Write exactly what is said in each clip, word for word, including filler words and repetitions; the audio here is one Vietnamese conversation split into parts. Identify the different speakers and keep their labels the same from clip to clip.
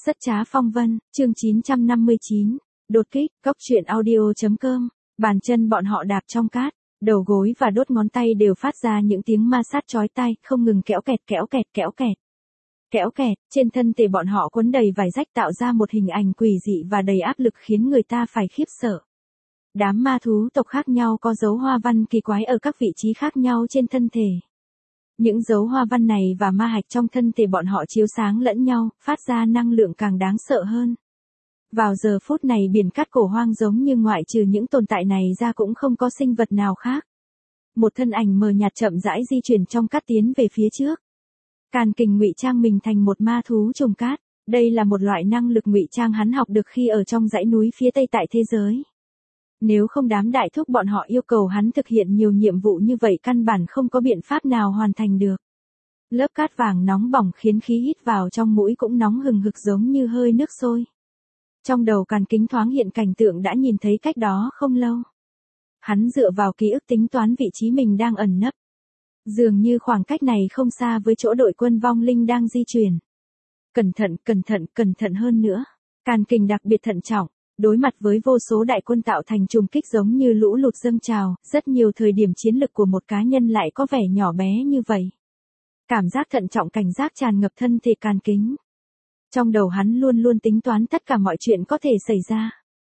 Speaker 1: Rất trá phong vân, chương chín trăm năm mươi chín, đột kích, cốc truyện audio.com, bàn chân bọn họ đạp trong cát, đầu gối và đốt ngón tay đều phát ra những tiếng ma sát chói tai, không ngừng kéo kẹt kéo kẹt kéo kẹt. Kéo kẹt, trên thân thể bọn họ quấn đầy vải rách tạo ra một hình ảnh quỷ dị và đầy áp lực khiến người ta phải khiếp sợ. Đám ma thú tộc khác nhau có dấu hoa văn kỳ quái ở các vị trí khác nhau trên thân thể. Những dấu hoa văn này và ma hạch trong thân thể bọn họ chiếu sáng lẫn nhau, phát ra năng lượng càng đáng sợ hơn. Vào giờ phút này biển cát cổ hoang giống như ngoại trừ những tồn tại này ra cũng không có sinh vật nào khác. Một thân ảnh mờ nhạt chậm rãi di chuyển trong cát tiến về phía trước. Càn Kình ngụy trang mình thành một ma thú trùng cát. Đây là một loại năng lực ngụy trang hắn học được khi ở trong dãy núi phía tây tại thế giới. Nếu không đám đại thúc bọn họ yêu cầu hắn thực hiện nhiều nhiệm vụ như vậy căn bản không có biện pháp nào hoàn thành được. Lớp cát vàng nóng bỏng khiến khí hít vào trong mũi cũng nóng hừng hực giống như hơi nước sôi. Trong đầu Càn Kính thoáng hiện cảnh tượng đã nhìn thấy cách đó không lâu. Hắn dựa vào ký ức tính toán vị trí mình đang ẩn nấp. Dường như khoảng cách này không xa với chỗ đội quân vong linh đang di chuyển. Cẩn thận, cẩn thận, cẩn thận hơn nữa. Càn Kình đặc biệt thận trọng. Đối mặt với vô số đại quân tạo thành trùng kích giống như lũ lụt dâng trào, rất nhiều thời điểm chiến lực của một cá nhân lại có vẻ nhỏ bé như vậy. Cảm giác thận trọng cảnh giác tràn ngập thân thể Càn Kính. Trong đầu hắn luôn luôn tính toán tất cả mọi chuyện có thể xảy ra.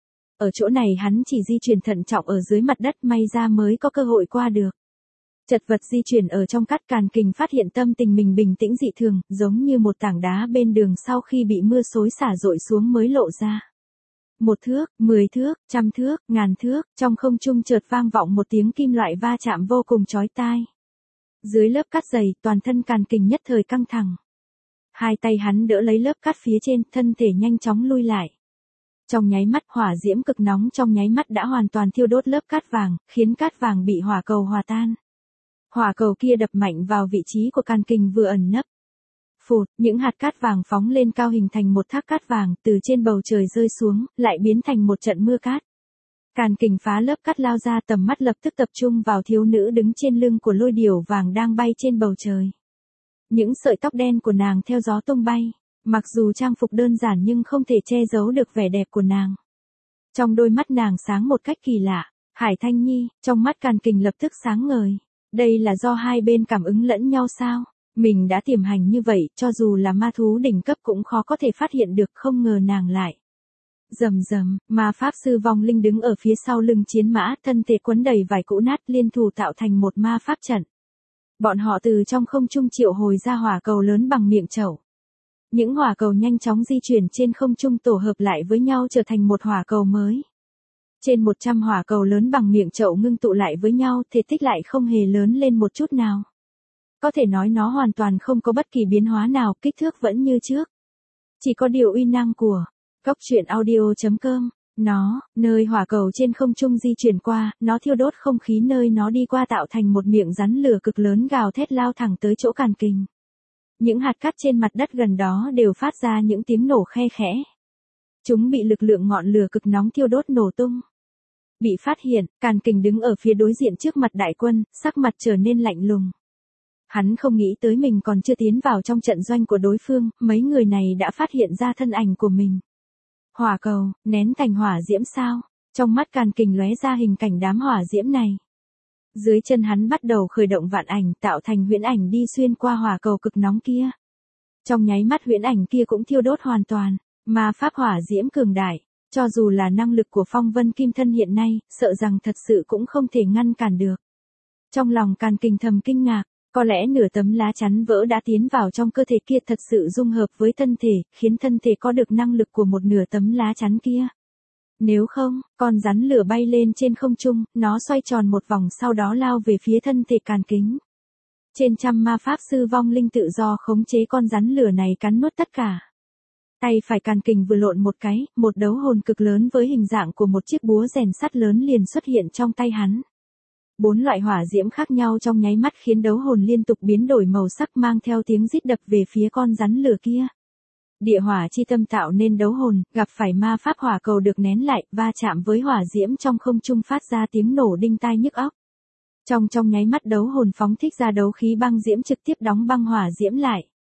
Speaker 1: Ở chỗ này hắn chỉ di chuyển thận trọng ở dưới mặt đất may ra mới có cơ hội qua được. Chật vật di chuyển ở trong cát Càn Kình phát hiện tâm tình mình bình tĩnh dị thường, giống như một tảng đá bên đường sau khi bị mưa xối xả dội xuống mới lộ ra. Một thước, mười thước, trăm thước, ngàn thước, trong không trung chợt vang vọng một tiếng kim loại va chạm vô cùng chói tai. Dưới lớp cát dày, toàn thân Càn Kình nhất thời căng thẳng. Hai tay hắn đỡ lấy lớp cát phía trên, thân thể nhanh chóng lui lại. Trong nháy mắt hỏa diễm cực nóng trong nháy mắt đã hoàn toàn thiêu đốt lớp cát vàng, khiến cát vàng bị hỏa cầu hòa tan. Hỏa cầu kia đập mạnh vào vị trí của Càn Kình vừa ẩn nấp. Phụt, những hạt cát vàng phóng lên cao hình thành một thác cát vàng từ trên bầu trời rơi xuống, lại biến thành một trận mưa cát. Càn Kình phá lớp cát lao ra tầm mắt lập tức tập trung vào thiếu nữ đứng trên lưng của lôi điểu vàng đang bay trên bầu trời. Những sợi tóc đen của nàng theo gió tung bay, mặc dù trang phục đơn giản nhưng không thể che giấu được vẻ đẹp của nàng. Trong đôi mắt nàng sáng một cách kỳ lạ, Hải Thanh Nhi, trong mắt Càn Kình lập tức sáng ngời. Đây là do hai bên cảm ứng lẫn nhau sao? Mình đã tiềm hành như vậy, cho dù là ma thú đỉnh cấp cũng khó có thể phát hiện được, không ngờ nàng lại. Rầm rầm, ma pháp sư vong linh đứng ở phía sau lưng chiến mã, thân thể quấn đầy vải cũ nát liên thủ tạo thành một ma pháp trận. Bọn họ từ trong không trung triệu hồi ra hỏa cầu lớn bằng miệng chậu. Những hỏa cầu nhanh chóng di chuyển trên không trung tổ hợp lại với nhau trở thành một hỏa cầu mới. Trên một trăm hỏa cầu lớn bằng miệng chậu ngưng tụ lại với nhau, thể tích lại không hề lớn lên một chút nào. Có thể nói nó hoàn toàn không có bất kỳ biến hóa nào, kích thước vẫn như trước. Chỉ có điều uy năng của cốc truyện audio.com, nó, nơi hỏa cầu trên không trung di chuyển qua, nó thiêu đốt không khí nơi nó đi qua tạo thành một miệng rắn lửa cực lớn gào thét lao thẳng tới chỗ Càn Kình. Những hạt cát trên mặt đất gần đó đều phát ra những tiếng nổ khe khẽ. Chúng bị lực lượng ngọn lửa cực nóng thiêu đốt nổ tung. Bị phát hiện, Càn Kình đứng ở phía đối diện trước mặt đại quân, sắc mặt trở nên lạnh lùng. Hắn không nghĩ tới mình còn chưa tiến vào trong trận doanh của đối phương, mấy người này đã phát hiện ra thân ảnh của mình. Hỏa cầu, nén thành hỏa diễm sao? Trong mắt Càn Kình lóe ra hình cảnh đám hỏa diễm này. Dưới chân hắn bắt đầu khởi động vạn ảnh tạo thành huyễn ảnh đi xuyên qua hỏa cầu cực nóng kia. Trong nháy mắt huyễn ảnh kia cũng thiêu đốt hoàn toàn, ma pháp hỏa diễm cường đại. Cho dù là năng lực của phong vân kim thân hiện nay, sợ rằng thật sự cũng không thể ngăn cản được. Trong lòng Càn Kình thầm kinh ngạc. Có lẽ nửa tấm lá chắn vỡ đã tiến vào trong cơ thể kia thật sự dung hợp với thân thể, khiến thân thể có được năng lực của một nửa tấm lá chắn kia. Nếu không, con rắn lửa bay lên trên không trung, nó xoay tròn một vòng sau đó lao về phía thân thể Càn Kính. Trên trăm ma pháp sư vong linh tự do khống chế con rắn lửa này cắn nuốt tất cả. Tay phải Càn Kình vừa lộn một cái, một đấu hồn cực lớn với hình dạng của một chiếc búa rèn sắt lớn liền xuất hiện trong tay hắn. Bốn loại hỏa diễm khác nhau trong nháy mắt khiến đấu hồn liên tục biến đổi màu sắc mang theo tiếng rít đập về phía con rắn lửa kia. Địa hỏa chi tâm tạo nên đấu hồn, gặp phải ma pháp hỏa cầu được nén lại, va chạm với hỏa diễm trong không trung phát ra tiếng nổ đinh tai nhức óc. Trong trong nháy mắt đấu hồn phóng thích ra đấu khí băng diễm trực tiếp đóng băng hỏa diễm lại.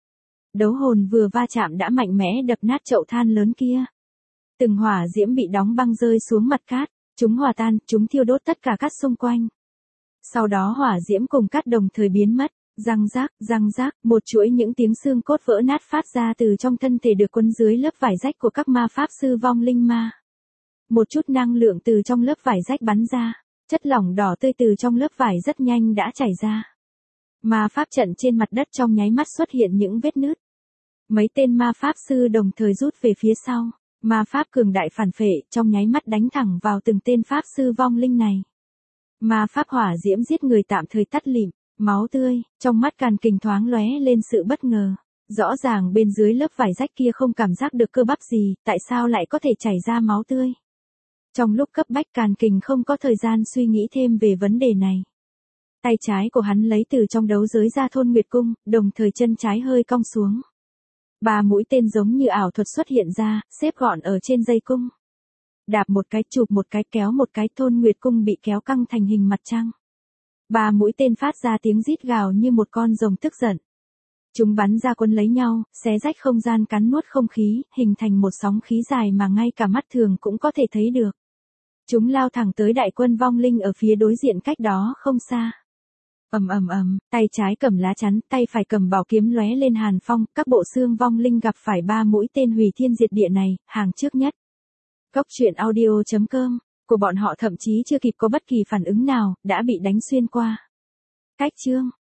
Speaker 1: Đấu hồn vừa va chạm đã mạnh mẽ đập nát chậu than lớn kia. Từng hỏa diễm bị đóng băng rơi xuống mặt cát, chúng hòa tan, chúng thiêu đốt tất cả cát xung quanh. Sau đó hỏa diễm cùng cát đồng thời biến mất, răng rác, răng rác, một chuỗi những tiếng xương cốt vỡ nát phát ra từ trong thân thể được quấn dưới lớp vải rách của các ma pháp sư vong linh ma. Một chút năng lượng từ trong lớp vải rách bắn ra, chất lỏng đỏ tươi từ trong lớp vải rất nhanh đã chảy ra. Ma pháp trận trên mặt đất trong nháy mắt xuất hiện những vết nứt. Mấy tên ma pháp sư đồng thời rút về phía sau, ma pháp cường đại phản phệ trong nháy mắt đánh thẳng vào từng tên pháp sư vong linh này. Ma pháp hỏa diễm giết người tạm thời tắt lịm, máu tươi, trong mắt Càn Kình thoáng lóe lên sự bất ngờ. Rõ ràng bên dưới lớp vải rách kia không cảm giác được cơ bắp gì, tại sao lại có thể chảy ra máu tươi? Trong lúc cấp bách Càn Kình không có thời gian suy nghĩ thêm về vấn đề này. Tay trái của hắn lấy từ trong đấu giới ra thôn nguyệt cung, đồng thời chân trái hơi cong xuống. Ba mũi tên giống như ảo thuật xuất hiện ra, xếp gọn ở trên dây cung. Đạp một cái, chụp một cái, kéo một cái, thôn nguyệt cung bị kéo căng thành hình mặt trăng. Ba mũi tên phát ra tiếng rít gào như một con rồng tức giận. Chúng bắn ra quấn lấy nhau, xé rách không gian, cắn nuốt không khí, hình thành một sóng khí dài mà ngay cả mắt thường cũng có thể thấy được. Chúng lao thẳng tới đại quân vong linh ở phía đối diện cách đó không xa. Ầm ầm ầm, tay trái cầm lá chắn, tay phải cầm bảo kiếm lóe lên hàn phong, các bộ xương vong linh gặp phải ba mũi tên hủy thiên diệt địa này, hàng trước nhất. Cốc truyện audio chấm com, của bọn họ thậm chí chưa kịp có bất kỳ phản ứng nào, đã bị đánh xuyên qua. Cách chương